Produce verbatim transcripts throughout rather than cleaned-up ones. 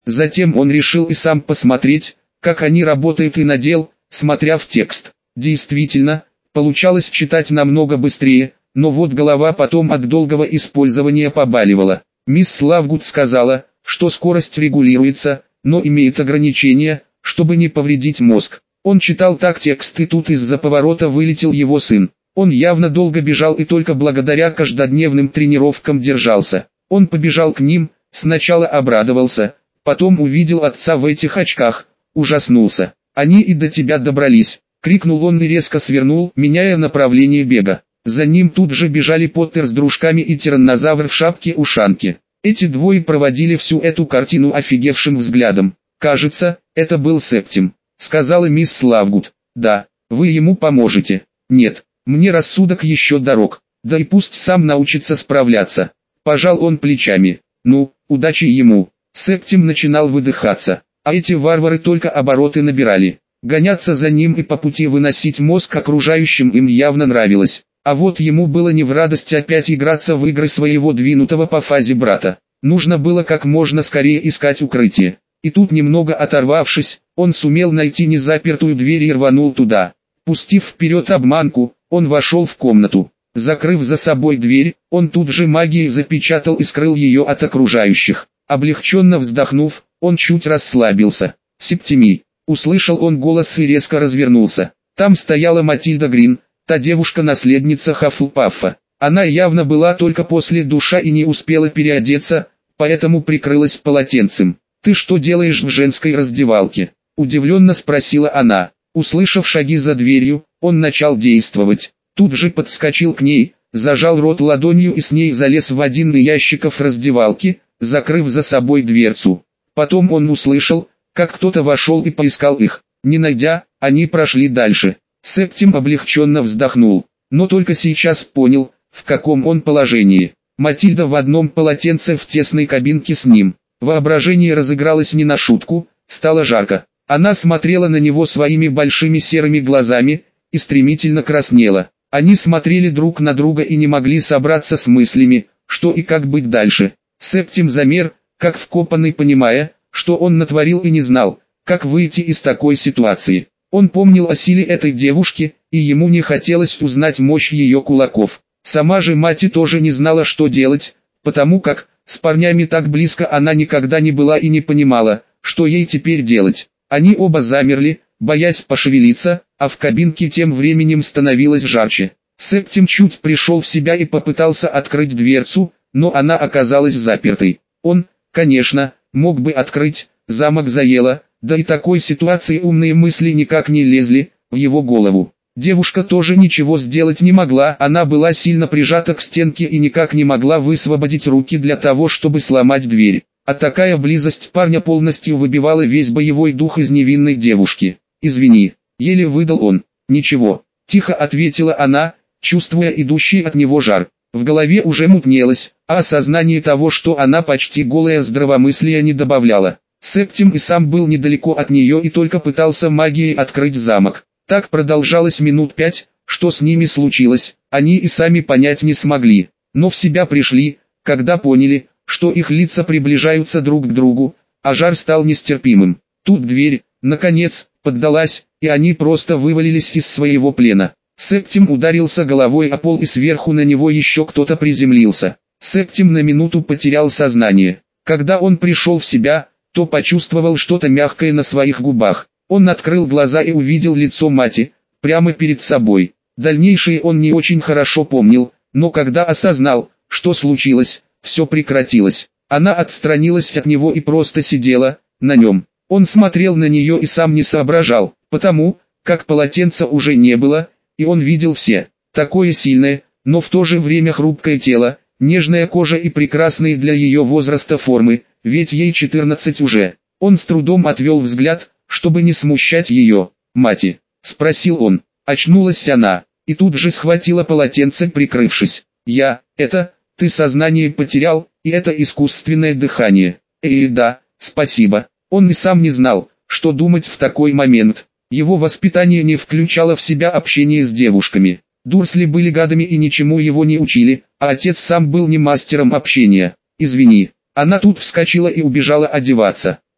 Затем он решил и сам посмотреть, как они работают, и надел, смотря в текст. Действительно, получалось читать намного быстрее, но вот голова потом от долгого использования побаливала. Мисс Лавгуд сказала, что скорость регулируется, но имеет ограничения, чтобы не повредить мозг. Он читал так текст, и тут из-за поворота вылетел его сын. Он явно долго бежал и только благодаря каждодневным тренировкам держался. Он побежал к ним, сначала обрадовался, потом увидел отца в этих очках, ужаснулся. «Они и до тебя добрались!» — крикнул он и резко свернул, меняя направление бега. За ним тут же бежали Поттер с дружками и тираннозавр в шапке-ушанке. Эти двое проводили всю эту картину офигевшим взглядом. «Кажется, это был Септим», — сказала мисс Лавгуд. «Да, вы ему поможете». «Нет, мне рассудок еще дорог, да и пусть сам научится справляться». Пожал он плечами. «Ну, удачи ему». Септим начинал выдыхаться, а эти варвары только обороты набирали. Гоняться за ним и по пути выносить мозг окружающим им явно нравилось. А вот ему было не в радость опять играться в игры своего двинутого по фазе брата. Нужно было как можно скорее искать укрытие. И тут, немного оторвавшись, он сумел найти незапертую дверь и рванул туда. Пустив вперед обманку, он вошел в комнату. Закрыв за собой дверь, он тут же магией запечатал и скрыл ее от окружающих. Облегченно вздохнув, он чуть расслабился. «Септимий!» — услышал он голос и резко развернулся. Там стояла Матильда Грин, та девушка-наследница Хаффлпаффа. Она явно была только после душа и не успела переодеться, поэтому прикрылась полотенцем. «Ты что делаешь в женской раздевалке?» — удивленно спросила она. Услышав шаги за дверью, он начал действовать. Тут же подскочил к ней, зажал рот ладонью и с ней залез в один из ящиков раздевалки, закрыв за собой дверцу. Потом он услышал, как кто-то вошел и поискал их. Не найдя, они прошли дальше. Септим облегченно вздохнул, но только сейчас понял, в каком он положении. Матильда в одном полотенце в тесной кабинке с ним. Воображение разыгралось не на шутку, стало жарко. Она смотрела на него своими большими серыми глазами и стремительно краснела. Они смотрели друг на друга и не могли собраться с мыслями, что и как быть дальше. Септим замер, как вкопанный, понимая, что он натворил, и не знал, как выйти из такой ситуации. Он помнил о силе этой девушки, и ему не хотелось узнать мощь ее кулаков. Сама же мать тоже не знала, что делать, потому как с парнями так близко она никогда не была и не понимала, что ей теперь делать. Они оба замерли, боясь пошевелиться, а в кабинке тем временем становилось жарче. Септим чуть пришел в себя и попытался открыть дверцу, но она оказалась запертой. Он, конечно, мог бы открыть, замок заело, да и такой ситуации умные мысли никак не лезли в его голову. Девушка тоже ничего сделать не могла, она была сильно прижата к стенке и никак не могла высвободить руки для того, чтобы сломать дверь. А такая близость парня полностью выбивала весь боевой дух из невинной девушки. «Извини», — еле выдал он. «Ничего», — тихо ответила она, чувствуя идущий от него жар. В голове уже мутнелось, а осознание того, что она почти голая, здравомыслия не добавляло. Септим и сам был недалеко от нее и только пытался магией открыть замок. Так продолжалось минут пять. Что с ними случилось, они и сами понять не смогли, но в себя пришли, когда поняли, что их лица приближаются друг к другу, а жар стал нестерпимым. Тут дверь, наконец, поддалась, и они просто вывалились из своего плена. Септим ударился головой о пол, и сверху на него еще кто-то приземлился. Септим на минуту потерял сознание. Когда он пришел в себя, то почувствовал что-то мягкое на своих губах. Он открыл глаза и увидел лицо мати, прямо перед собой. Дальнейшее он не очень хорошо помнил, но когда осознал, что случилось, все прекратилось. Она отстранилась от него и просто сидела на нем. Он смотрел на нее и сам не соображал, потому как полотенца уже не было, и он видел все. Такое сильное, но в то же время хрупкое тело, нежная кожа и прекрасные для ее возраста формы, ведь ей четырнадцать уже. Он с трудом отвел взгляд, чтобы не смущать ее. «Мати?» — спросил он. Очнулась она, и тут же схватила полотенце, прикрывшись. «Я, это, ты сознание потерял, и это искусственное дыхание». «Эй, да, спасибо». Он и сам не знал, что думать в такой момент. Его воспитание не включало в себя общение с девушками. Дурсли были гадами и ничему его не учили, а отец сам был не мастером общения. «Извини». Она тут вскочила и убежала одеваться.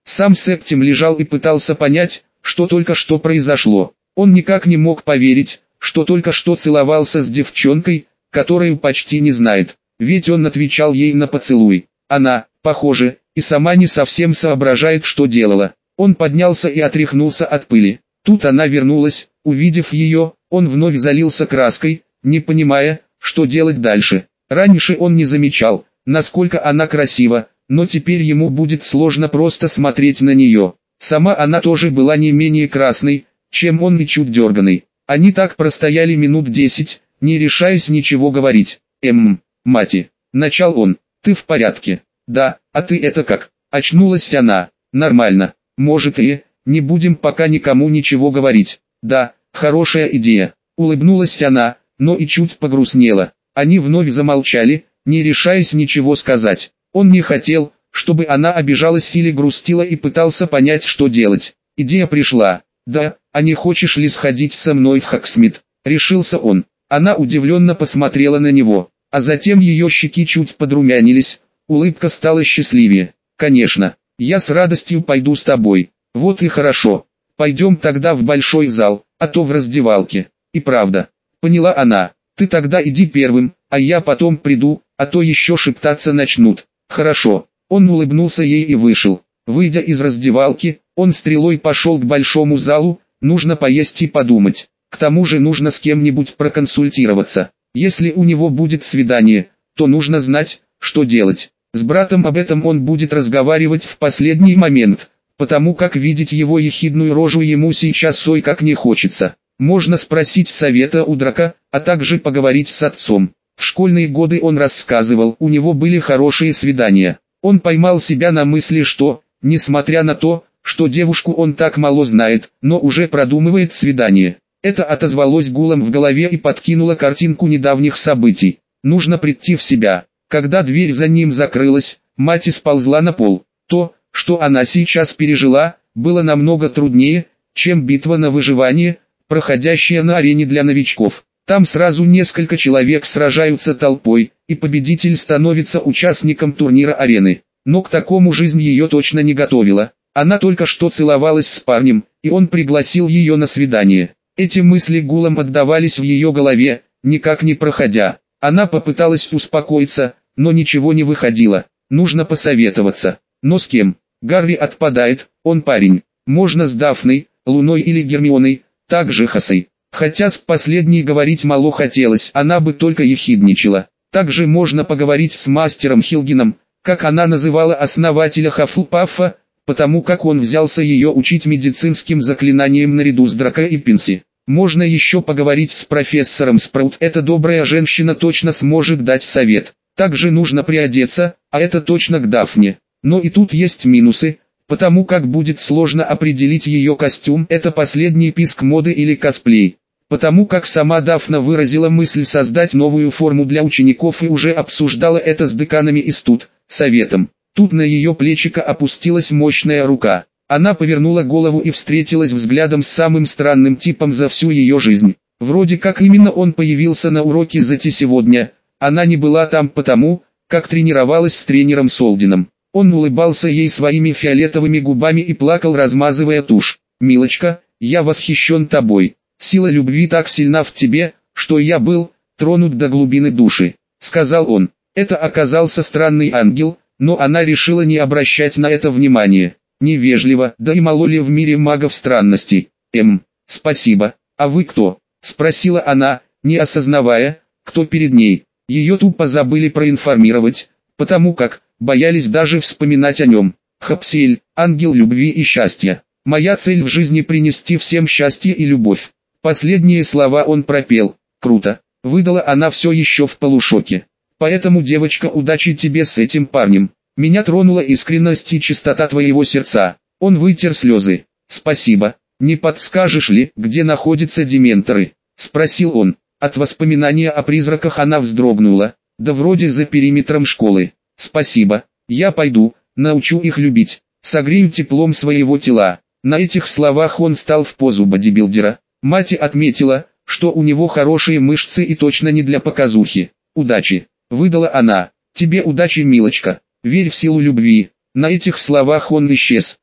Сам Септим лежал и пытался понять, что только что произошло. Он никак не мог поверить, что только что целовался с девчонкой, которую почти не знает, ведь он отвечал ей на поцелуй. Она, похоже, и сама не совсем соображает, что делала. Он поднялся и отряхнулся от пыли. Тут она вернулась, увидев ее, он вновь залился краской, не понимая, что делать дальше. Раньше он не замечал, насколько она красива, но теперь ему будет сложно просто смотреть на нее. Сама она тоже была не менее красной, чем он, и чуть дерганой. Они так простояли минут десять, не решаясь ничего говорить. «Эм, мати», — начал он, — «ты в порядке?» «Да, а ты это как?» Очнулась она. «Нормально. Может и, не будем пока никому ничего говорить». «Да, хорошая идея», — улыбнулась она, но и чуть погрустнела. Они вновь замолчали, не решаясь ничего сказать. Он не хотел, чтобы она обижалась или грустила, и пытался понять, что делать. Идея пришла. «Да, а не хочешь ли сходить со мной в Хоксмит?» Решился он. Она удивленно посмотрела на него, а затем ее щеки чуть подрумянились, улыбка стала счастливее. «Конечно, я с радостью пойду с тобой». «Вот и хорошо. Пойдем тогда в большой зал, а то в раздевалке». «И правда», — поняла она, — «ты тогда иди первым, а я потом приду, а то еще шептаться начнут». «Хорошо». Он улыбнулся ей и вышел. Выйдя из раздевалки, он стрелой пошел к большому залу, нужно поесть и подумать. К тому же нужно с кем-нибудь проконсультироваться. Если у него будет свидание, то нужно знать, что делать. С братом об этом он будет разговаривать в последний момент, потому как видеть его ехидную рожу ему сейчас ой как не хочется. Можно спросить совета у Драка, а также поговорить с отцом. В школьные годы он рассказывал, у него были хорошие свидания. Он поймал себя на мысли, что, несмотря на то, что девушку он так мало знает, но уже продумывает свидание. Это отозвалось гулом в голове и подкинуло картинку недавних событий. Нужно прийти в себя. Когда дверь за ним закрылась, мать сползла на пол. То, что она сейчас пережила, было намного труднее, чем битва на выживание, проходящая на арене для новичков. Там сразу несколько человек сражаются толпой, и победитель становится участником турнира арены. Но к такому жизнь ее точно не готовила. Она только что целовалась с парнем, и он пригласил ее на свидание. Эти мысли гулом отдавались в ее голове, никак не проходя. Она попыталась успокоиться, но ничего не выходило. Нужно посоветоваться. Но с кем? Гарри отпадает, он парень. Можно с Дафной, Луной или Гермионой, также Хасой. Хотя с последней говорить мало хотелось, она бы только ехидничала. Также можно поговорить с мастером Хилгином, как она называла основателя Хафлпафа, потому как он взялся ее учить медицинским заклинаниям наряду с Драко и Пинси. Можно еще поговорить с профессором Спраут, эта добрая женщина точно сможет дать совет. Также нужно приодеться, а это точно к Дафне. Но и тут есть минусы, потому как будет сложно определить ее костюм, это последний писк моды или косплей. Потому как сама Дафна выразила мысль создать новую форму для учеников и уже обсуждала это с деканами и студ, советом. Тут на ее плечико опустилась мощная рука. Она повернула голову и встретилась взглядом с самым странным типом за всю ее жизнь. Вроде как именно он появился на уроке Зати сегодня. Она не была там потому, как тренировалась с тренером Солдином. Он улыбался ей своими фиолетовыми губами и плакал, размазывая тушь. «Милочка, я восхищен тобой. Сила любви так сильна в тебе, что я был тронут до глубины души», — сказал он. Это оказался странный ангел, но она решила не обращать на это внимания. Невежливо, да и мало ли в мире магов странностей. «Эм, спасибо, а вы кто?» — спросила она, не осознавая, кто перед ней. Ее тупо забыли проинформировать, потому как боялись даже вспоминать о нем. «Хапсиэль, ангел любви и счастья. Моя цель в жизни принести всем счастье и любовь». Последние слова он пропел. «Круто», — выдала она все еще в полушоке. «Поэтому, девочка, удачи тебе с этим парнем. Меня тронула искренность и чистота твоего сердца». Он вытер слезы. «Спасибо. Не подскажешь ли, где находятся дементоры?» — спросил он. От воспоминания о призраках она вздрогнула. «Да вроде за периметром школы». «Спасибо. Я пойду, научу их любить. Согрею теплом своего тела». На этих словах он стал в позу бодибилдера. Мать отметила, что у него хорошие мышцы и точно не для показухи. «Удачи», — выдала она. «Тебе удачи, милочка. Верь в силу любви». На этих словах он исчез.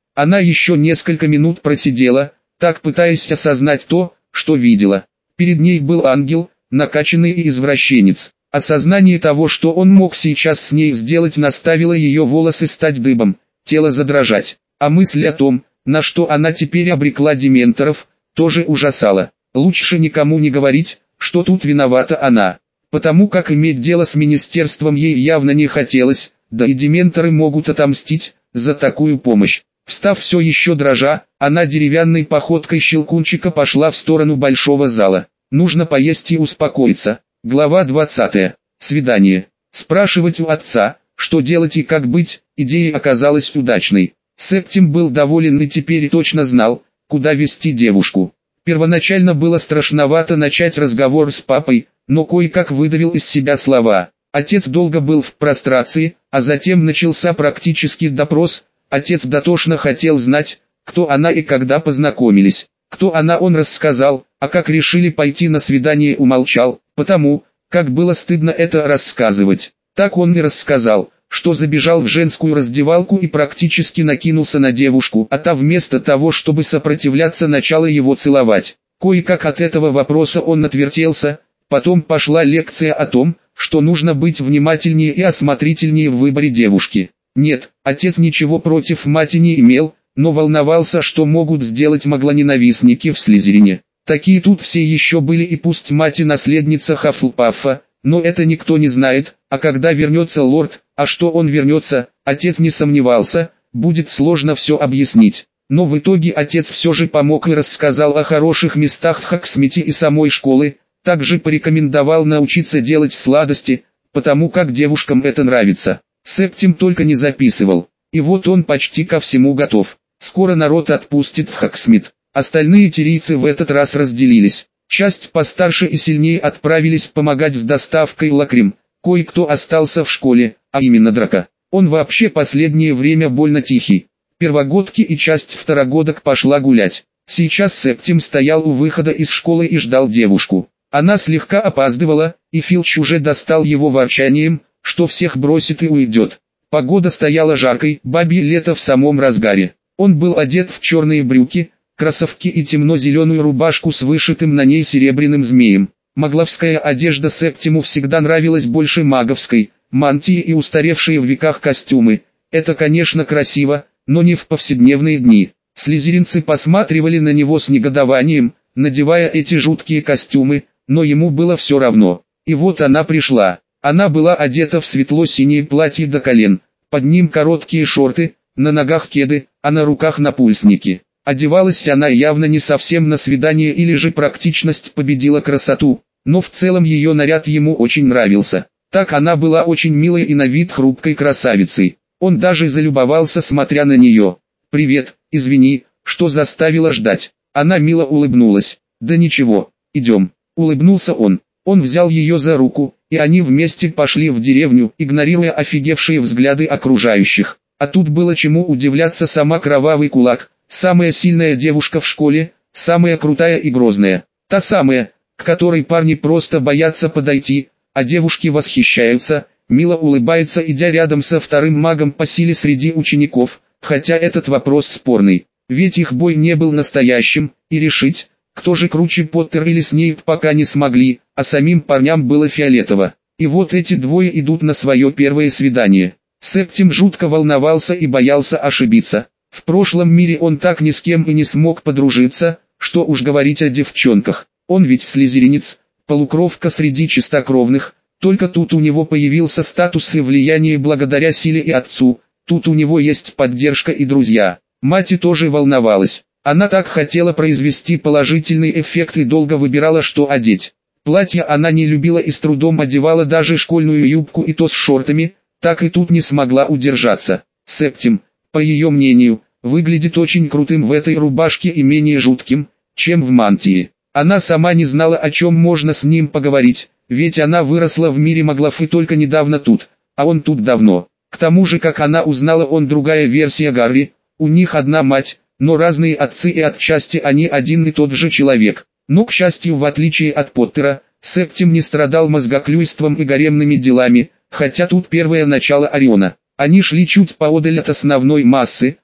Она еще несколько минут просидела, так пытаясь осознать то, что видела. Перед ней был ангел, накачанный и извращенец. Осознание того, что он мог сейчас с ней сделать, наставило ее волосы стать дыбом, тело задрожать. А мысль о том, на что она теперь обрекла дементоров, тоже ужасала. Лучше никому не говорить, что тут виновата она. Потому как иметь дело с министерством ей явно не хотелось, да и дементоры могут отомстить за такую помощь. Встав все еще дрожа, она деревянной походкой щелкунчика пошла в сторону большого зала. Нужно поесть и успокоиться. Глава двадцатая. Свидание. Спрашивать у отца, что делать и как быть, идея оказалась удачной. Септим был доволен и теперь точно знал, куда вести девушку. Первоначально было страшновато начать разговор с папой, но кое-как выдавил из себя слова. Отец долго был в прострации, а затем начался практический допрос. Отец дотошно хотел знать, кто она и когда познакомились. Кто она он рассказал, а как решили пойти на свидание умолчал, потому, как было стыдно это рассказывать. Так он и рассказал, что забежал в женскую раздевалку и практически накинулся на девушку, а та вместо того, чтобы сопротивляться, начала его целовать. Кое-как от этого вопроса он отвертелся, потом пошла лекция о том, что нужно быть внимательнее и осмотрительнее в выборе девушки. Нет, отец ничего против мати не имел, но волновался, что могут сделать маглоненавистники в Слизерине. Такие тут все еще были, и пусть мать и наследница Хаффлпаффа, но это никто не знает, а когда вернется лорд, а что он вернется, отец не сомневался, будет сложно все объяснить. Но в итоге отец все же помог и рассказал о хороших местах в Хоксмите и самой школы, также порекомендовал научиться делать сладости, потому как девушкам это нравится. Септим только не записывал. И вот он почти ко всему готов. Скоро народ отпустит в Хоксмит. Остальные тирийцы в этот раз разделились. Часть постарше и сильнее отправились помогать с доставкой лакрим. Кое-кто остался в школе, а именно Драко. Он вообще последнее время больно тихий. Первогодки и часть второгодок пошла гулять. Сейчас Септим стоял у выхода из школы и ждал девушку. Она слегка опаздывала, и Филч уже достал его ворчанием, что всех бросит и уйдет. Погода стояла жаркой, бабье лето в самом разгаре. Он был одет в черные брюки, кроссовки и темно-зеленую рубашку с вышитым на ней серебряным змеем. Магловская одежда Септиму всегда нравилась больше маговской, мантии и устаревшие в веках костюмы. Это, конечно, красиво, но не в повседневные дни. Слизеринцы посматривали на него с негодованием, надевая эти жуткие костюмы, но ему было все равно. И вот она пришла. Она была одета в светло-синее платье до колен, под ним короткие шорты, на ногах кеды, а на руках напульсники. Одевалась она явно не совсем на свидание, или же практичность победила красоту, но в целом ее наряд ему очень нравился. Так она была очень милой и на вид хрупкой красавицей. Он даже залюбовался, смотря на нее. «Привет, извини, что заставила ждать». Она мило улыбнулась. «Да ничего, идем». Улыбнулся он. Он взял ее за руку, и они вместе пошли в деревню, игнорируя офигевшие взгляды окружающих. А тут было чему удивляться. Сама Кровавый Кулак, самая сильная девушка в школе, самая крутая и грозная. Та самая, к которой парни просто боятся подойти, а девушки восхищаются, мило улыбается, идя рядом со вторым магом по силе среди учеников, хотя этот вопрос спорный. Ведь их бой не был настоящим, и решить, кто же круче, Поттер или Снейп, пока не смогли, а самим парням было фиолетово. И вот эти двое идут на свое первое свидание. Септим жутко волновался и боялся ошибиться. В прошлом мире он так ни с кем и не смог подружиться, что уж говорить о девчонках. Он ведь слизеринец, полукровка среди чистокровных, только тут у него появился статус и влияние благодаря силе и отцу, тут у него есть поддержка и друзья. Мать тоже волновалась. Она так хотела произвести положительный эффект и долго выбирала, что одеть. Платье она не любила и с трудом одевала даже школьную юбку, и то с шортами, так и тут не смогла удержаться. Септим, по ее мнению, выглядит очень крутым в этой рубашке и менее жутким, чем в мантии. Она сама не знала, о чем можно с ним поговорить, ведь она выросла в мире маглов и только недавно тут, а он тут давно. К тому же, как она узнала, он другая версия Гарри, у них одна мать, но разные отцы, и отчасти они один и тот же человек. Но, к счастью, в отличие от Поттера, Септим не страдал мозгоклюйством и гаремными делами, хотя тут первое начало Ориона. Они шли чуть поодаль от основной массы,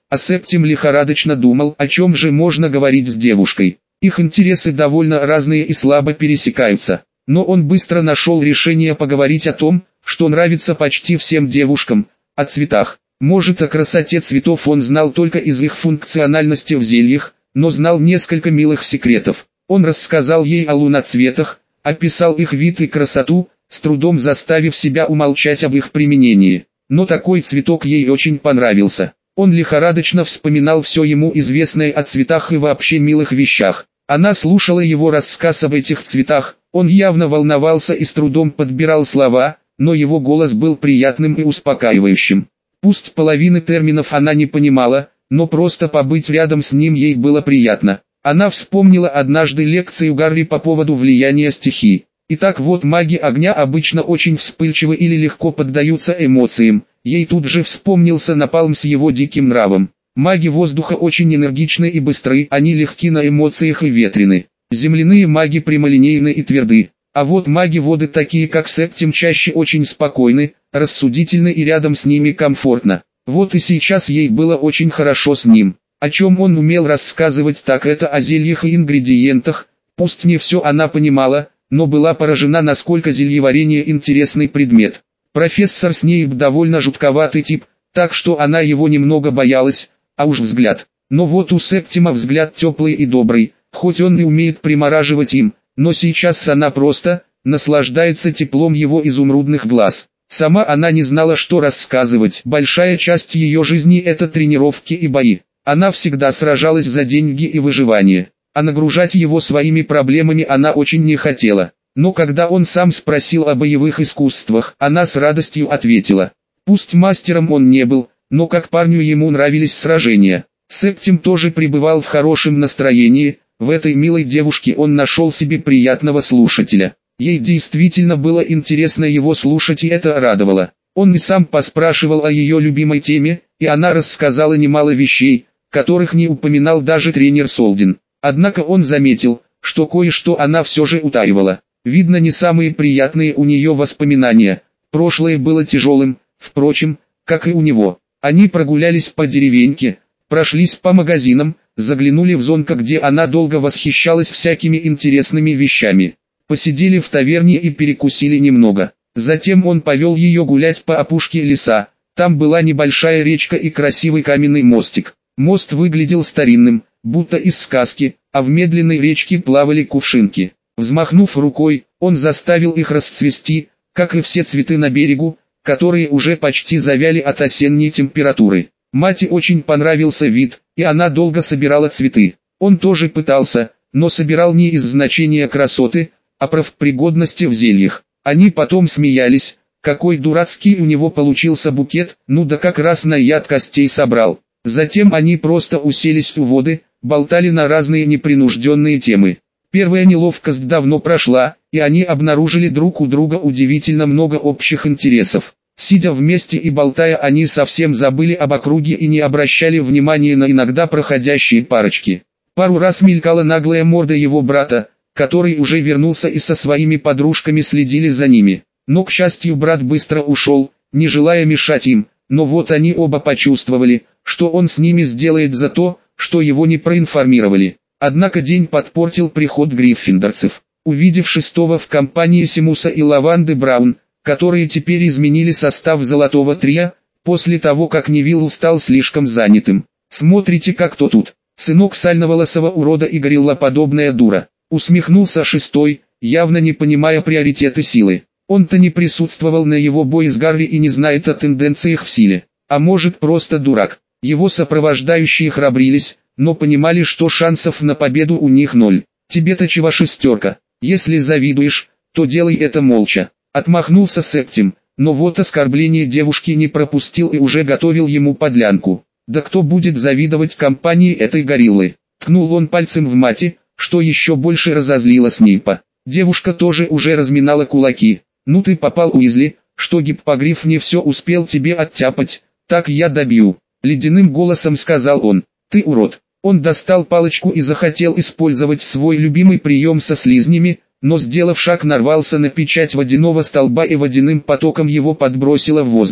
а Септим лихорадочно думал, о чем же можно говорить с девушкой. Их интересы довольно разные и слабо пересекаются, но он быстро нашел решение поговорить о том, что нравится почти всем девушкам, о цветах. Может, о красоте цветов он знал только из их функциональности в зельях, но знал несколько милых секретов. Он рассказал ей о луноцветах, описал их вид и красоту, с трудом заставив себя умолчать об их применении. Но такой цветок ей очень понравился. Он лихорадочно вспоминал все ему известное о цветах и вообще милых вещах. Она слушала его рассказ об этих цветах, он явно волновался и с трудом подбирал слова, но его голос был приятным и успокаивающим. Пусть половины терминов она не понимала, но просто побыть рядом с ним ей было приятно. Она вспомнила однажды лекцию Гарри по поводу влияния стихий. Итак, вот маги огня обычно очень вспыльчивы или легко поддаются эмоциям. Ей тут же вспомнился Напалм с его диким нравом. Маги воздуха очень энергичны и быстры, они легки на эмоциях и ветрены. Земляные маги прямолинейны и тверды. А вот маги воды, такие как Септим, чаще очень спокойны, рассудительны и рядом с ними комфортно. Вот и сейчас ей было очень хорошо с ним. О чем он умел рассказывать, так это о зельях и ингредиентах. Пусть не все она понимала, но была поражена, насколько зельеварение интересный предмет. Профессор Снейп довольно жутковатый тип, так что она его немного боялась, а уж взгляд. Но вот у Септима взгляд теплый и добрый, хоть он и умеет примораживать им, но сейчас она просто наслаждается теплом его изумрудных глаз. Сама она не знала, что рассказывать. Большая часть ее жизни — это тренировки и бои. Она всегда сражалась за деньги и выживание, а нагружать его своими проблемами она очень не хотела. Но когда он сам спросил о боевых искусствах, она с радостью ответила. Пусть мастером он не был, но как парню ему нравились сражения. Септим тоже пребывал в хорошем настроении, в этой милой девушке он нашел себе приятного слушателя. Ей действительно было интересно его слушать, и это радовало. Он и сам поспрашивал о ее любимой теме, и она рассказала немало вещей, которых не упоминал даже тренер Солдин. Однако он заметил, что кое-что она все же утаивала. Видно, не самые приятные у нее воспоминания. Прошлое было тяжелым, впрочем, как и у него. Они прогулялись по деревеньке, прошлись по магазинам, заглянули в Зонка, где она долго восхищалась всякими интересными вещами. Посидели в таверне и перекусили немного. Затем он повел ее гулять по опушке леса. Там была небольшая речка и красивый каменный мостик. Мост выглядел старинным, будто из сказки, а в медленной речке плавали кувшинки. Взмахнув рукой, он заставил их расцвести, как и все цветы на берегу, которые уже почти завяли от осенней температуры. Мате очень понравился вид, и она долго собирала цветы. Он тоже пытался, но собирал не из значения красоты, а правопригодности в зельях. Они потом смеялись, какой дурацкий у него получился букет, ну да как раз на яд костей собрал. Затем они просто уселись у воды, болтали на разные непринужденные темы. Первая неловкость давно прошла, и они обнаружили друг у друга удивительно много общих интересов. Сидя вместе и болтая, они совсем забыли об округе и не обращали внимания на иногда проходящие парочки. Пару раз мелькала наглая морда его брата, который уже вернулся и со своими подружками следили за ними. Но, к счастью, брат быстро ушел, не желая мешать им, но вот они оба почувствовали, что он с ними сделает за то, что его не проинформировали. Однако день подпортил приход гриффиндорцев. Увидев шестого в компании Симуса и Лаванды Браун, которые теперь изменили состав Золотого Трио, после того как Невилл стал слишком занятым. «Смотрите, как кто тут, сынок сальноволосого урода и гориллоподобная дура», усмехнулся шестой, явно не понимая приоритеты силы. Он-то не присутствовал на его бое с Гарри и не знает о тенденциях в силе. А может, просто дурак. Его сопровождающие храбрились, но понимали, что шансов на победу у них ноль. «Тебе-то чего шестерка? Если завидуешь, то делай это молча», отмахнулся Септим, но вот оскорбление девушки не пропустил и уже готовил ему подлянку. «Да кто будет завидовать компании этой гориллы?» Ткнул он пальцем в Мати, что еще больше разозлило Снейпа. Девушка тоже уже разминала кулаки. «Ну ты попал, Уизли, что гиппогриф не все успел тебе оттяпать, так я добью», ледяным голосом сказал он. «Ты урод». Он достал палочку и захотел использовать свой любимый прием со слизнями, но сделав шаг, нарвался на печать водяного столба и водяным потоком его подбросило в воздух.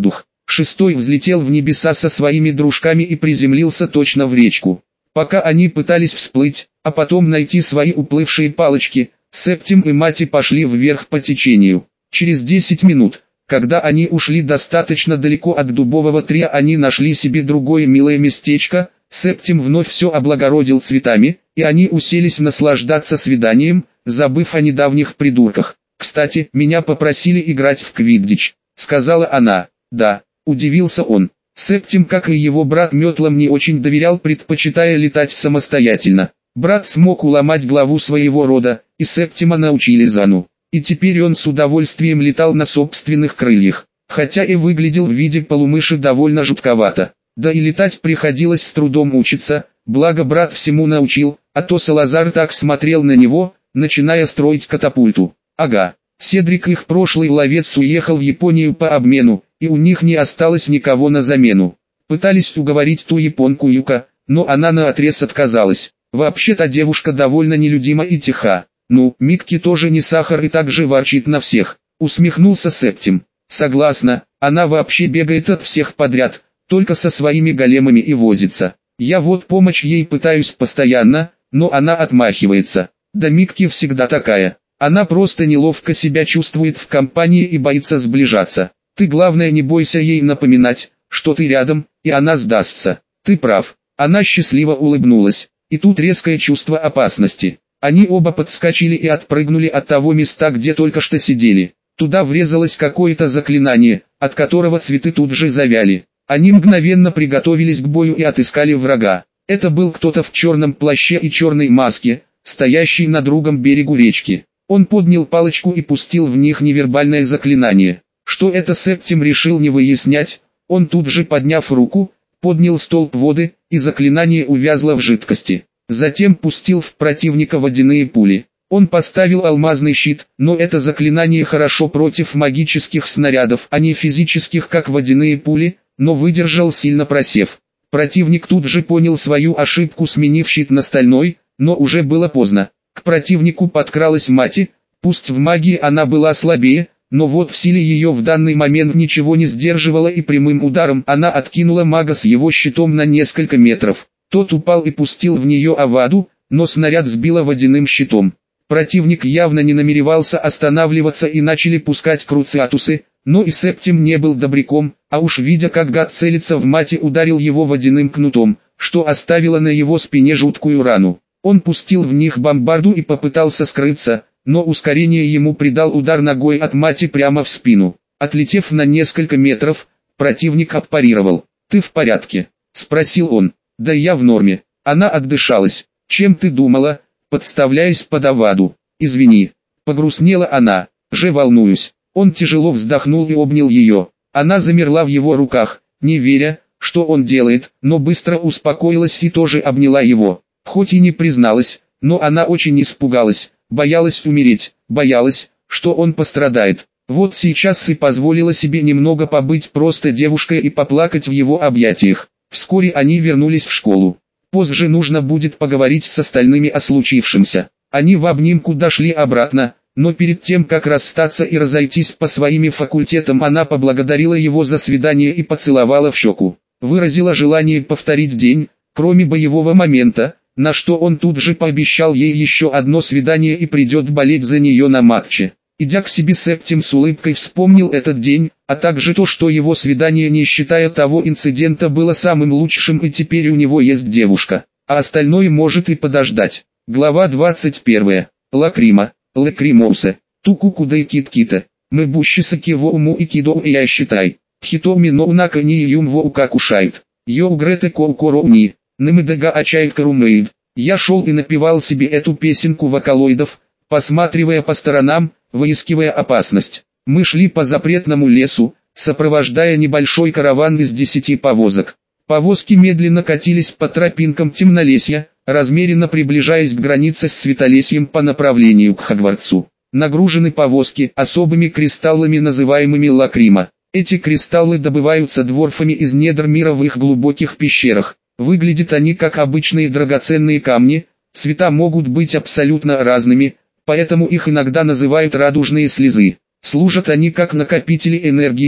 Шестой взлетел в небеса со своими дружками и приземлился точно в речку. Пока они пытались всплыть, а потом найти свои уплывшие палочки, Септим и Мати пошли вверх по течению. Через десять минут, когда они ушли достаточно далеко от дубового трия, они нашли себе другое милое местечко. Септим вновь все облагородил цветами, и они уселись наслаждаться свиданием, забыв о недавних придурках. «Кстати, меня попросили играть в квиддич», — сказала она. «Да», — удивился он. Септим, как и его брат, метлам не очень доверял, предпочитая летать самостоятельно. Брат смог уломать главу своего рода, и Септима научили Зану. И теперь он с удовольствием летал на собственных крыльях, хотя и выглядел в виде полумыши довольно жутковато. Да и летать приходилось с трудом учиться, благо брат всему научил, а то Салазар так смотрел на него, начиная строить катапульту. Ага, Седрик, их прошлый ловец, уехал в Японию по обмену, и у них не осталось никого на замену. Пытались уговорить ту японку Юка, но она наотрез отказалась. Вообще-то девушка довольно нелюдима и тиха. Ну, Микки тоже не сахар и также ворчит на всех, усмехнулся Септим. Согласна, она вообще бегает от всех подряд, только со своими големами и возится. Я вот помочь ей пытаюсь постоянно, но она отмахивается. Да Микки всегда такая. Она просто неловко себя чувствует в компании и боится сближаться. Ты главное не бойся ей напоминать, что ты рядом, и она сдастся. Ты прав. Она счастливо улыбнулась. И тут резкое чувство опасности. Они оба подскочили и отпрыгнули от того места, где только что сидели. Туда врезалось какое-то заклинание, от которого цветы тут же завяли. Они мгновенно приготовились к бою и отыскали врага. Это был кто-то в черном плаще и черной маске, стоящий на другом берегу речки. Он поднял палочку и пустил в них невербальное заклинание. Что это, Септим решил не выяснять. Он тут же, подняв руку, поднял столб воды, и заклинание увязло в жидкости. Затем пустил в противника водяные пули. Он поставил алмазный щит, но это заклинание хорошо против магических снарядов, а не физических, как водяные пули, но выдержал, сильно просев. Противник тут же понял свою ошибку, сменив щит на стальной, но уже было поздно. К противнику подкралась Мати, пусть в магии она была слабее, но вот в силе ее в данный момент ничего не сдерживало, и прямым ударом она откинула мага с его щитом на несколько метров. Тот упал и пустил в нее Аваду, но снаряд сбило водяным щитом. Противник явно не намеревался останавливаться и начали пускать круциатусы, но и Септим не был добряком, а уж видя, как гад целится в Мати, ударил его водяным кнутом, что оставило на его спине жуткую рану. Он пустил в них бомбарду и попытался скрыться, но ускорение ему придал удар ногой от Мати прямо в спину. Отлетев на несколько метров, противник отпарировал. «Ты в порядке?» – спросил он. «Да я в норме». Она отдышалась. «Чем ты думала?» Подставляясь под Аваду. «Извини». Погрустнела она. «Же волнуюсь». Он тяжело вздохнул и обнял ее. Она замерла в его руках, не веря, что он делает, но быстро успокоилась и тоже обняла его. Хоть и не призналась, но она очень испугалась, боялась умереть, боялась, что он пострадает. Вот сейчас и позволила себе немного побыть просто девушкой и поплакать в его объятиях. Вскоре они вернулись в школу. Позже нужно будет поговорить с остальными о случившемся. Они в обнимку дошли обратно, но перед тем, как расстаться и разойтись по своим факультетам, она поблагодарила его за свидание и поцеловала в щеку. Выразила желание повторить день, кроме боевого момента, на что он тут же пообещал ей еще одно свидание и придет болеть за нее на матче. Идя к себе, Септим с улыбкой вспомнил этот день, а также то, что его свидание, не считая того инцидента, было самым лучшим, и теперь у него есть девушка, а остальное может и подождать. Глава двадцать первая. Лакрима, Лакримоусе, Тукукуда и Кит-Кита, Мэбущиса Киво Уму и Кидо и я считай, Хитоми но унака ни юм во укакушает, Йоугрете Колкороуни, Немедага Ачайкарумейд. Я шел и напевал себе эту песенку вокалоидов, посматривая по сторонам, выискивая опасность. Мы шли по запретному лесу, сопровождая небольшой караван из десяти повозок. Повозки медленно катились по тропинкам темнолесья, размеренно приближаясь к границе с Светолесьем по направлению к Хогвартсу. Нагружены повозки особыми кристаллами, называемыми лакрима. Эти кристаллы добываются дворфами из недр мира в их глубоких пещерах. Выглядят они как обычные драгоценные камни, цвета могут быть абсолютно разными, поэтому их иногда называют радужные слезы. Служат они как накопители энергии,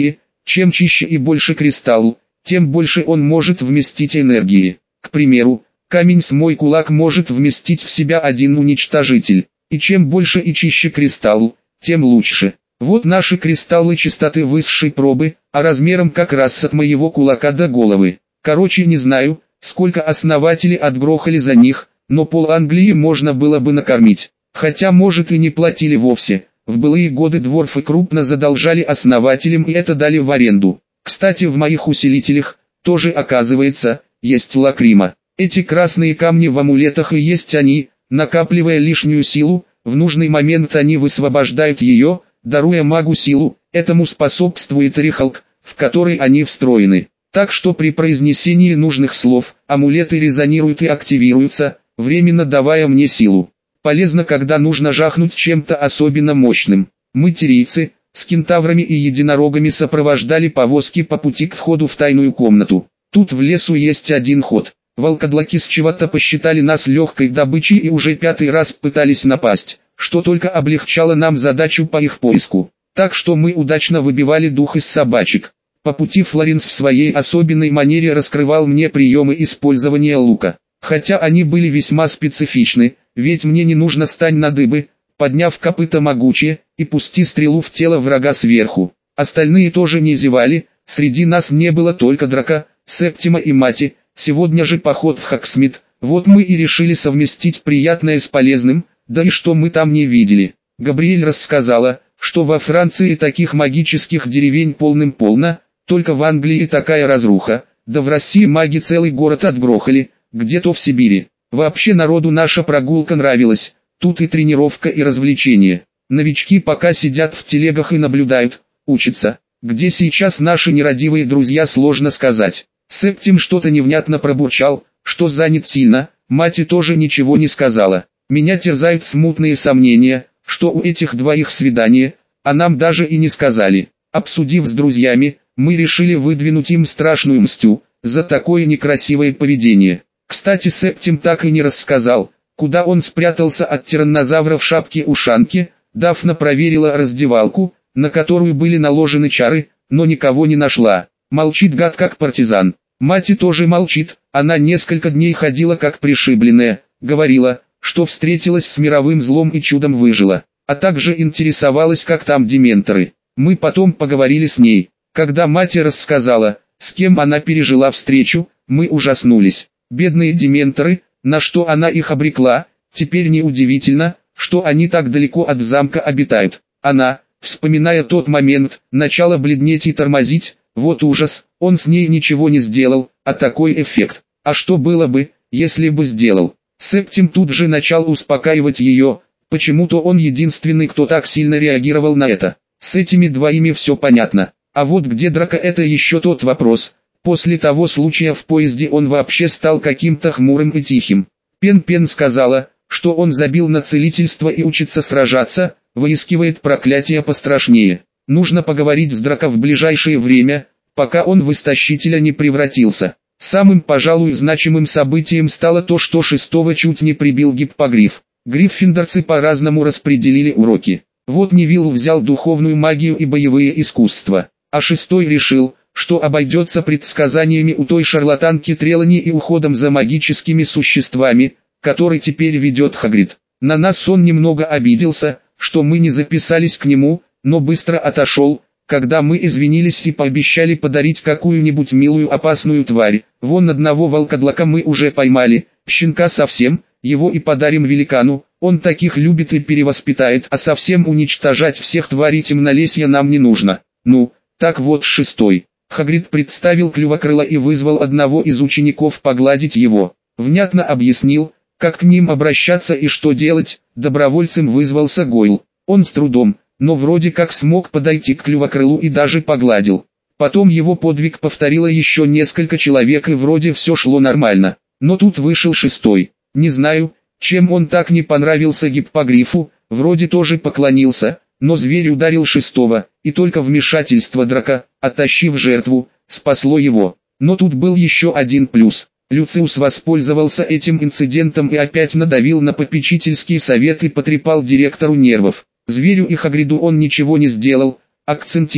Чем чище и больше кристалл, тем больше он может вместить энергии. К примеру, камень с мой кулак может вместить в себя один уничтожитель. И чем больше и чище кристалл, тем лучше. Вот наши кристаллы чистоты высшей пробы, а размером как раз от моего кулака до головы. Короче, не знаю, сколько основатели отгрохали за них, но пол Англии можно было бы накормить. Хотя может и не платили вовсе. В былые годы дворфы крупно задолжали основателям и это дали в аренду. Кстати, в моих усилителях тоже, оказывается, есть лакрима. Эти красные камни в амулетах и есть они, накапливая лишнюю силу, в нужный момент они высвобождают ее, даруя магу силу. Этому способствует рихалк, в который они встроены. Так что при произнесении нужных слов, амулеты резонируют и активируются, временно давая мне силу. Полезно, когда нужно жахнуть чем-то особенно мощным. Мы, тирийцы, с кентаврами и единорогами сопровождали повозки по пути к входу в тайную комнату. Тут в лесу есть один ход. Волкодлаки с чего-то посчитали нас легкой добычей и уже пятый раз пытались напасть, что только облегчало нам задачу по их поиску. Так что мы удачно выбивали дух из собачек. По пути Флоренс в своей особенной манере раскрывал мне приемы использования лука. Хотя они были весьма специфичны, ведь мне не нужно стань на дыбы, подняв копыта могучее, и пусти стрелу в тело врага сверху. Остальные тоже не зевали, среди нас не было только Драка, Септима и Мати. Сегодня же поход в Хоксмит, вот мы и решили совместить приятное с полезным, да и что мы там не видели. Габриэль рассказала, что во Франции таких магических деревень полным-полно, только в Англии такая разруха, да в России маги целый город отгрохали, где-то в Сибири. Вообще народу наша прогулка нравилась, тут и тренировка и развлечения. Новички пока сидят в телегах и наблюдают, учатся. Где сейчас наши нерадивые друзья, сложно сказать. Септим что-то невнятно пробурчал, что занят сильно, Мати тоже ничего не сказала. Меня терзают смутные сомнения, что у этих двоих свидание, а нам даже и не сказали. Обсудив с друзьями, мы решили выдвинуть им страшную мстю за такое некрасивое поведение. Кстати, Септим так и не рассказал, куда он спрятался от тираннозавра в шапке-ушанке. Дафна проверила раздевалку, на которую были наложены чары, но никого не нашла. Молчит гад как партизан. Мати тоже молчит, она несколько дней ходила как пришибленная, говорила, что встретилась с мировым злом и чудом выжила, а также интересовалась, как там дементоры. Мы потом поговорили с ней. Когда Мати рассказала, с кем она пережила встречу, мы ужаснулись. Бедные дементоры, на что она их обрекла, теперь неудивительно, что они так далеко от замка обитают. Она, вспоминая тот момент, начала бледнеть и тормозить. Вот ужас, он с ней ничего не сделал, а такой эффект. А что было бы, если бы сделал? Септим тут же начал успокаивать ее, почему-то он единственный, кто так сильно реагировал на это. С этими двоими все понятно. А вот где Драка, это еще тот вопрос. После того случая в поезде он вообще стал каким-то хмурым и тихим. Пен-Пен сказала, что он забил на целительство и учится сражаться, выискивает проклятия пострашнее. Нужно поговорить с Драко в ближайшее время, пока он в истощителя не превратился. Самым, пожалуй, значимым событием стало то, что шестого чуть не прибил гиппогриф. Гриффиндорцы по-разному распределили уроки. Вот Невилл взял духовную магию и боевые искусства, а шестой решил, что обойдется предсказаниями у той шарлатанки Трелани и уходом за магическими существами, который теперь ведет Хагрид. На нас он немного обиделся, что мы не записались к нему, но быстро отошел, когда мы извинились и пообещали подарить какую-нибудь милую опасную тварь. Вон одного волкодлака мы уже поймали, щенка совсем, его и подарим великану, он таких любит и перевоспитает, а совсем уничтожать всех тварей темнолесья нам не нужно. Ну, так вот шестой. Хагрид представил Клювокрыла и вызвал одного из учеников погладить его. Внятно объяснил, как к ним обращаться и что делать, добровольцем вызвался Гойл. Он с трудом, но вроде как смог подойти к Клювокрылу и даже погладил. Потом его подвиг повторило еще несколько человек и вроде все шло нормально. Но тут вышел шестой. Не знаю, чем он так не понравился гиппогрифу, вроде тоже поклонился, но зверь ударил шестого, и только вмешательство Драко, оттащив жертву, спасло его. Но тут был еще один плюс. Люциус воспользовался этим инцидентом и опять надавил на попечительский совет и потрепал директору нервов. Зверю и Хагриду он ничего не сделал, акцентируя,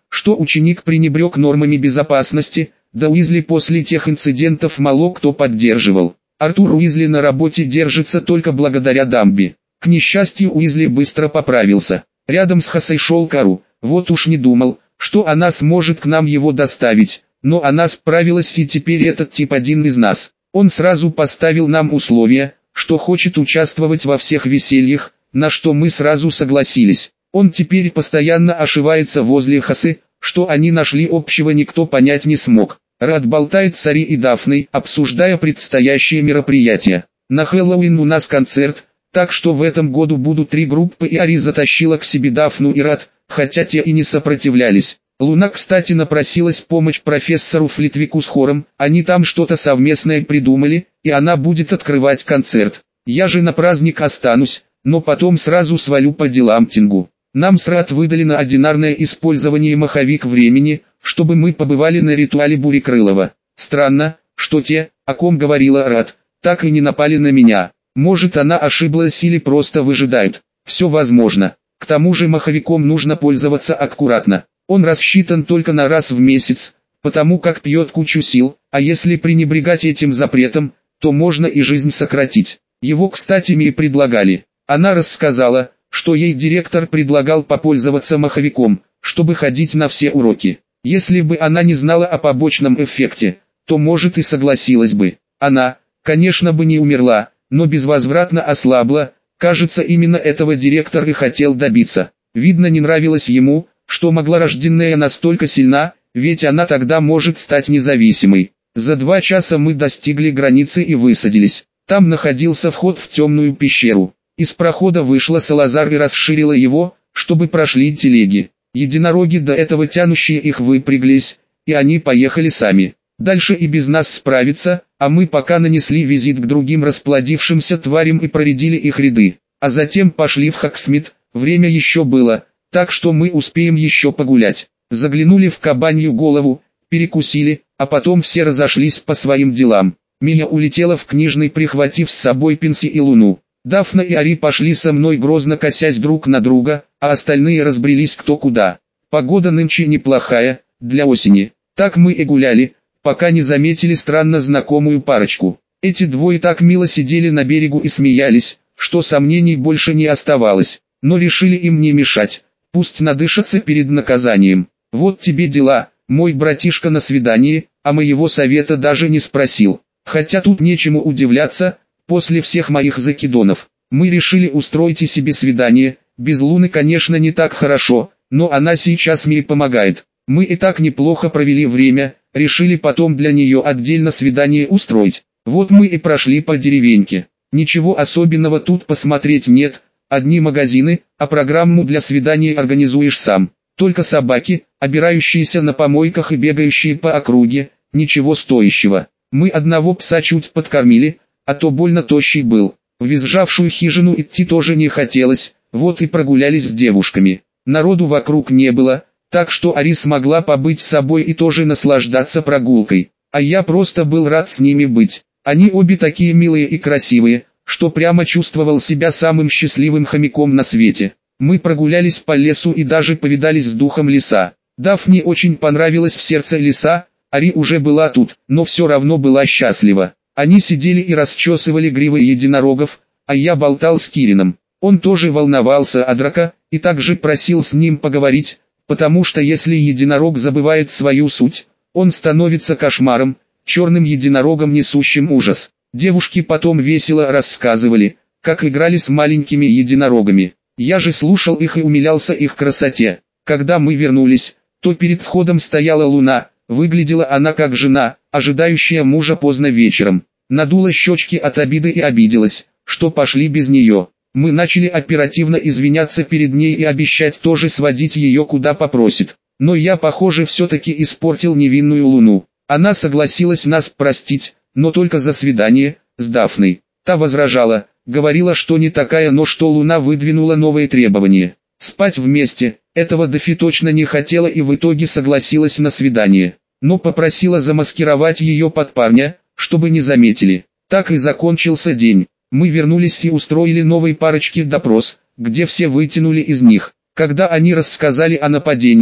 что ученик пренебрег нормами безопасности, да Уизли после тех инцидентов мало кто поддерживал. Артур Уизли на работе держится только благодаря Дамби. К несчастью, Уизли быстро поправился. Рядом с Хасой шел Кару, вот уж не думал, что она сможет к нам его доставить, но она справилась, и теперь этот тип один из нас. Он сразу поставил нам условия, что хочет участвовать во всех весельях, на что мы сразу согласились. Он теперь постоянно ошивается возле Хасы, что они нашли общего никто понять не смог. Рад болтает с Ари и Дафной, обсуждая предстоящие мероприятия. На Хэллоуин у нас концерт, так что в этом году будут три группы, и Ари затащила к себе Дафну и Рад, хотя те и не сопротивлялись. Луна, кстати, напросилась помочь профессору Флитвику с хором, они там что-то совместное придумали, и она будет открывать концерт. Я же на праздник останусь, но потом сразу свалю по делам Тингу. Нам с Рад выдали на одинарное использование маховик времени, чтобы мы побывали на ритуале Бурекрылова. Странно, что те, о ком говорила Рад, так и не напали на меня. Может, она ошиблась или просто выжидают. Все возможно. К тому же маховиком нужно пользоваться аккуратно. Он рассчитан только на раз в месяц, потому как пьет кучу сил, а если пренебрегать этим запретом, то можно и жизнь сократить. Его, кстати, мне предлагали. Она рассказала, что ей директор предлагал попользоваться маховиком, чтобы ходить на все уроки. Если бы она не знала о побочном эффекте, то может и согласилась бы. Она, конечно, бы не умерла, но безвозвратно ослабла. Кажется, именно этого директор и хотел добиться. Видно, не нравилось ему, что могла рожденная настолько сильна, ведь она тогда может стать независимой. За два часа мы достигли границы и высадились. Там находился вход в темную пещеру. Из прохода вышла Салазар и расширила его, чтобы прошли телеги. Единороги, до этого тянущие их, выпряглись, и они поехали сами. Дальше и без нас справиться, а мы пока нанесли визит к другим расплодившимся тварям и проредили их ряды. А затем пошли в Хоксмит, время еще было, так что мы успеем еще погулять. Заглянули в кабанью голову, перекусили, а потом все разошлись по своим делам. Мия улетела в книжный, прихватив с собой Пинси и Луну. Дафна и Ари пошли со мной, грозно косясь друг на друга, а остальные разбрелись кто куда. Погода нынче неплохая, для осени. Так мы и гуляли, пока не заметили странно знакомую парочку. Эти двое так мило сидели на берегу и смеялись, что сомнений больше не оставалось. Но решили им не мешать, пусть надышатся перед наказанием. Вот тебе дела, мой братишка на свидании, а моего совета даже не спросил. Хотя тут нечему удивляться, после всех моих закидонов. Мы решили устроить и себе свидание, без Луны, конечно, не так хорошо, но она сейчас мне помогает. Мы и так неплохо провели время, решили потом для нее отдельно свидание устроить. Вот мы и прошли по деревеньке. Ничего особенного тут посмотреть нет, одни магазины, а программу для свиданий организуешь сам. Только собаки, обирающиеся на помойках и бегающие по округе, ничего стоящего. Мы одного пса чуть подкормили, а то больно тощий был. В визжавшую хижину идти тоже не хотелось, вот и прогулялись с девушками. Народу вокруг не было, так что Ари смогла побыть с собой и тоже наслаждаться прогулкой. А я просто был рад с ними быть. Они обе такие милые и красивые, что прямо чувствовал себя самым счастливым хомяком на свете. Мы прогулялись по лесу и даже повидались с духом леса. Дафне очень понравилось в сердце леса, Ари уже была тут, но все равно была счастлива. Они сидели и расчесывали гривы единорогов, а я болтал с Кирином. Он тоже волновался о Драко, и также просил с ним поговорить, потому что если единорог забывает свою суть, он становится кошмаром, черным единорогом, несущим ужас. Девушки потом весело рассказывали, как играли с маленькими единорогами. Я же слушал их и умилялся их красоте. Когда мы вернулись, то перед входом стояла Луна, выглядела она как жена, ожидающая мужа поздно вечером. Надула щечки от обиды и обиделась, что пошли без нее. Мы начали оперативно извиняться перед ней и обещать тоже сводить ее куда попросит. Но я, похоже, все-таки испортил невинную Луну. Она согласилась нас простить, но только за свидание с Дафной. Та возражала, говорила, что не такая, но что Луна выдвинула новые требования. Спать вместе, этого Дафи точно не хотела и в итоге согласилась на свидание. Но попросила замаскировать ее под парня, чтобы не заметили. Так и закончился день. Мы вернулись и устроили новой парочке допрос, где все вытянули из них. Когда они рассказали о нападении,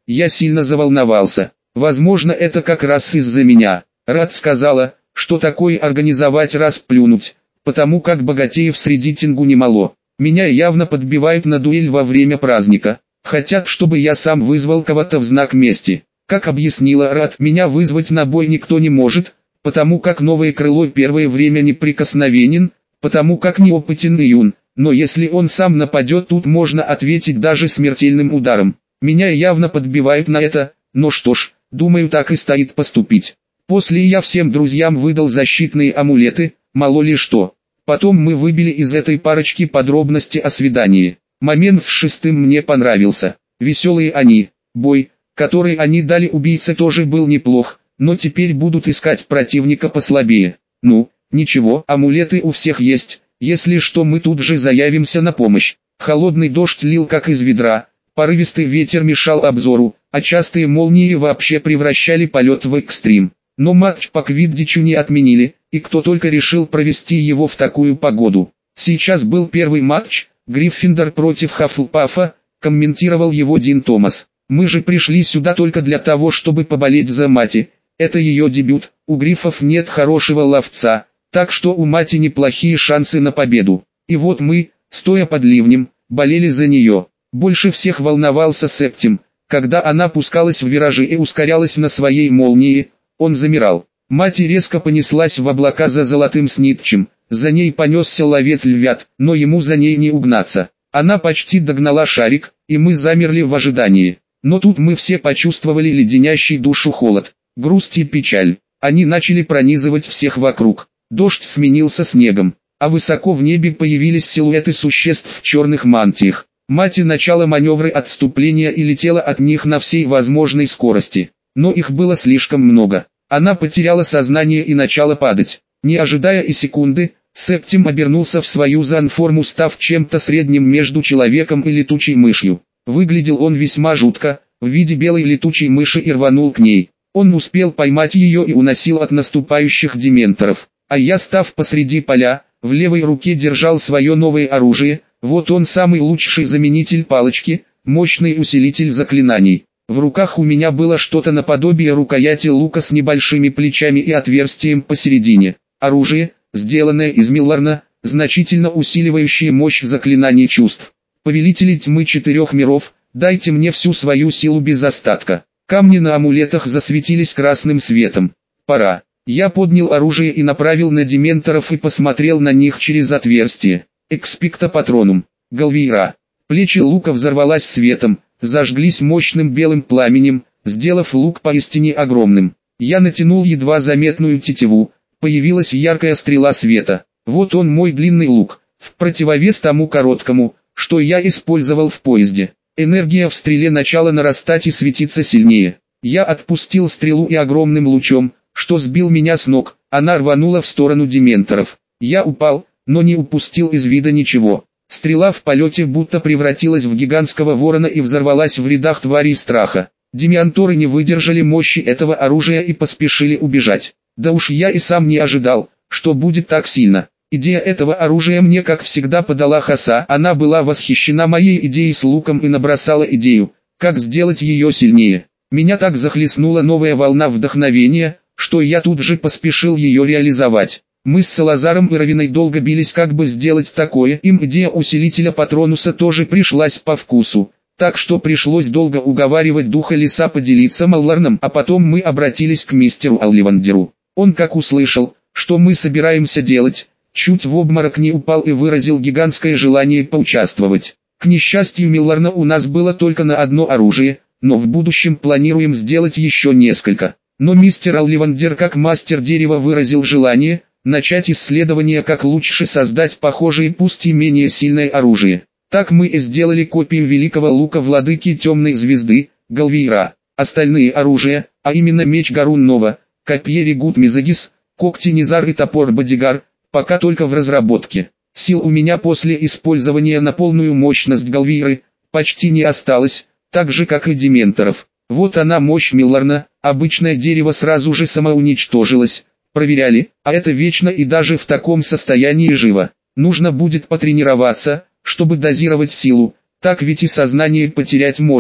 Я сильно заволновался. Возможно, это как раз из-за меня. Рад сказала, что такое организовать расплюнуть, потому как богатеев среди Тенгу немало. Меня явно подбивают на дуэль во время праздника. Хотят, чтобы я сам вызвал кого-то в знак мести. Как объяснила Рад, меня вызвать на бой никто не может, потому как новое крыло первое время неприкосновенен, потому как неопытен Июн, но если он сам нападет, тут можно ответить даже смертельным ударом. Меня явно подбивают на это, но что ж, думаю, так и стоит поступить. После я всем друзьям выдал защитные амулеты, мало ли что. Потом мы выбили из этой парочки подробности о свидании. Момент с шестым мне понравился. Веселые они. Бой, который они дали убийце, тоже был неплох, но теперь будут искать противника послабее. Ну, ничего, амулеты у всех есть, если что мы тут же заявимся на помощь. Холодный дождь лил как из ведра, порывистый ветер мешал обзору, а частые молнии вообще превращали полет в экстрим. Но матч по квиддичу не отменили, и кто только решил провести его в такую погоду. Сейчас был первый матч, Гриффиндор против Хаффлпафа, комментировал его Дин Томас. Мы же пришли сюда только для того, чтобы поболеть за Мати. Это ее дебют, у Гриффов нет хорошего ловца, так что у Мати неплохие шансы на победу. И вот мы, стоя под ливнем, болели за нее. Больше всех волновался Септим, когда она пускалась в виражи и ускорялась на своей молнии, он замирал. Мати резко понеслась в облака за золотым снитчем, за ней понесся ловец львят, но ему за ней не угнаться. Она почти догнала шарик, и мы замерли в ожидании. Но тут мы все почувствовали леденящий душу холод, грусть и печаль. Они начали пронизывать всех вокруг. Дождь сменился снегом, а высоко в небе появились силуэты существ в черных мантиях. Мати начала маневры отступления и летела от них на всей возможной скорости. Но их было слишком много. Она потеряла сознание и начала падать. Не ожидая и секунды, Септим обернулся в свою зан-форму, став чем-то средним между человеком и летучей мышью. Выглядел он весьма жутко, в виде белой летучей мыши, и рванул к ней. Он успел поймать ее и уносил от наступающих дементоров. А я, став посреди поля, в левой руке держал свое новое оружие. Вот он, самый лучший заменитель палочки, мощный усилитель заклинаний. В руках у меня было что-то наподобие рукояти лука с небольшими плечами и отверстием посередине. Оружие, сделанное из милларна, значительно усиливающее мощь заклинаний чувств. Повелители тьмы четырех миров, дайте мне всю свою силу без остатка. Камни на амулетах засветились красным светом. Пора. Я поднял оружие и направил на дементоров и посмотрел на них через отверстие. Экспекто патронум. Галвейра. Плечи лука взорвалась светом, зажглись мощным белым пламенем, сделав лук поистине огромным. Я натянул едва заметную тетиву, появилась яркая стрела света. Вот он, мой длинный лук, в противовес тому короткому, что я использовал в поезде. Энергия в стреле начала нарастать и светиться сильнее. Я отпустил стрелу и огромным лучом, что сбил меня с ног, она рванула в сторону дементоров. Я упал, но не упустил из вида ничего. Стрела в полете будто превратилась в гигантского ворона и взорвалась в рядах тварей страха. Дементоры не выдержали мощи этого оружия и поспешили убежать. Да уж, я и сам не ожидал, что будет так сильно. Идея этого оружия мне, как всегда, подала Хаса. Она была восхищена моей идеей с луком и набросала идею, как сделать ее сильнее. Меня так захлестнула новая волна вдохновения, что я тут же поспешил ее реализовать. Мы с Салазаром и Равиной долго бились, как бы сделать такое. Им идея усилителя Патронуса тоже пришлась по вкусу, так что пришлось долго уговаривать духа леса поделиться Малларном, а потом мы обратились к мистеру Олливандеру. Он, как услышал, что мы собираемся делать, чуть в обморок не упал и выразил гигантское желание поучаствовать. К несчастью, Милларна у нас было только на одно оружие, но в будущем планируем сделать еще несколько. Но мистер Олливандер, как мастер дерева, выразил желание начать исследование, как лучше создать похожее, пусть и менее сильное оружие. Так мы и сделали копию великого лука владыки темной звезды, Галвейра. Остальные оружия, а именно меч Гарун-Нова, копье Регут Мизагис, когти Низар и топор Бодигар, пока только в разработке. Сил у меня после использования на полную мощность Галвейры почти не осталось, так же как и дементоров. Вот она, мощь Милларна. Обычное дерево сразу же самоуничтожилось. Проверяли, а это вечно и даже в таком состоянии живо. Нужно будет потренироваться, чтобы дозировать силу, так ведь и сознание потерять можно.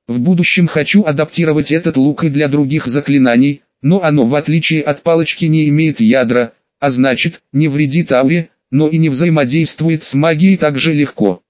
В будущем хочу адаптировать этот лук и для других заклинаний, но оно в отличие от палочки не имеет ядра, а значит, не вредит ауре, но и не взаимодействует с магией так же легко.